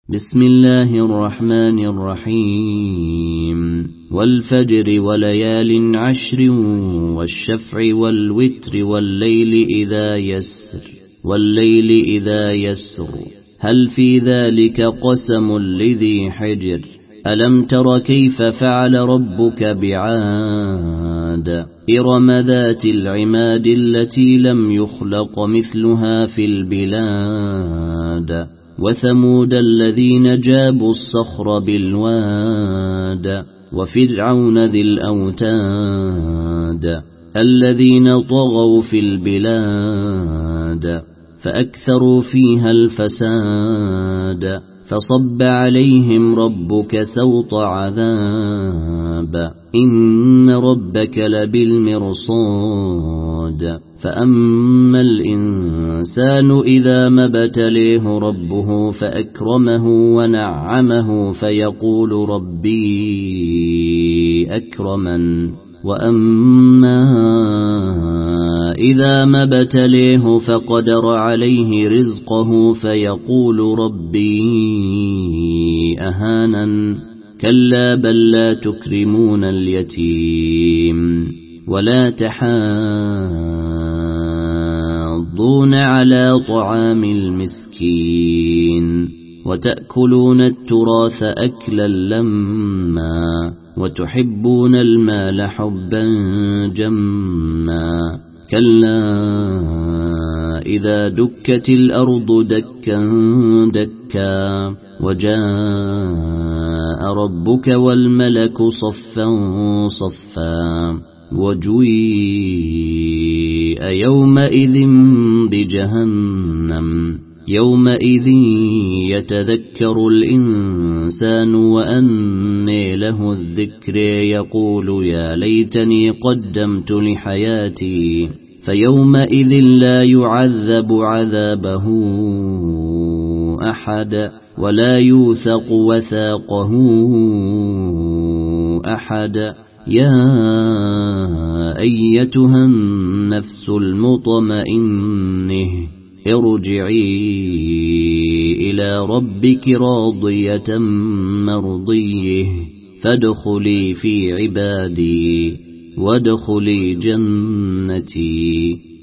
بسم الله الرحمن الرحيم والفجر وليال عشر والشفع والوتر والليل إذا يسر هل في ذلك قسم لذي حجر ألم تر كيف فعل ربك بعاد إرم ذات العماد التي لم يخلق مثلها في البلاد وثمود الذين جابوا الصخر بالواد وفرعون ذي الأوتاد الذين طغوا في البلاد فأكثروا فيها الفساد فصب عليهم ربك سوط عذاب إن ربك لبالمرصاد فأما الإنسان إذا ما ابتليه ربه فأكرمه ونعمه فيقول ربي أكرمن وأما إذا ما ابتليه فقدر عليه رزقه فيقول ربي أهانن كلا بل لا تكرمون اليتيم ولا تحاضون على طعام المسكين وتأكلون التراث أكلا لما وتحبون المال حبا جما كلا إذا دكت الأرض دكا دكا وجاء ربك والملك صفا صفا وجيء يومئذ بجهنم يومئذ يتذكر الإنسان وأنى له الذكر يقول يا ليتني قدمت لحياتي فيومئذ لا يعذب عذابه أحد ولا يوثق وثاقه أحد يا أيتها النفس المطمئنة ارجعي إلى ربك راضية مرضية فادخلي في عبادي وادخلي جنتي.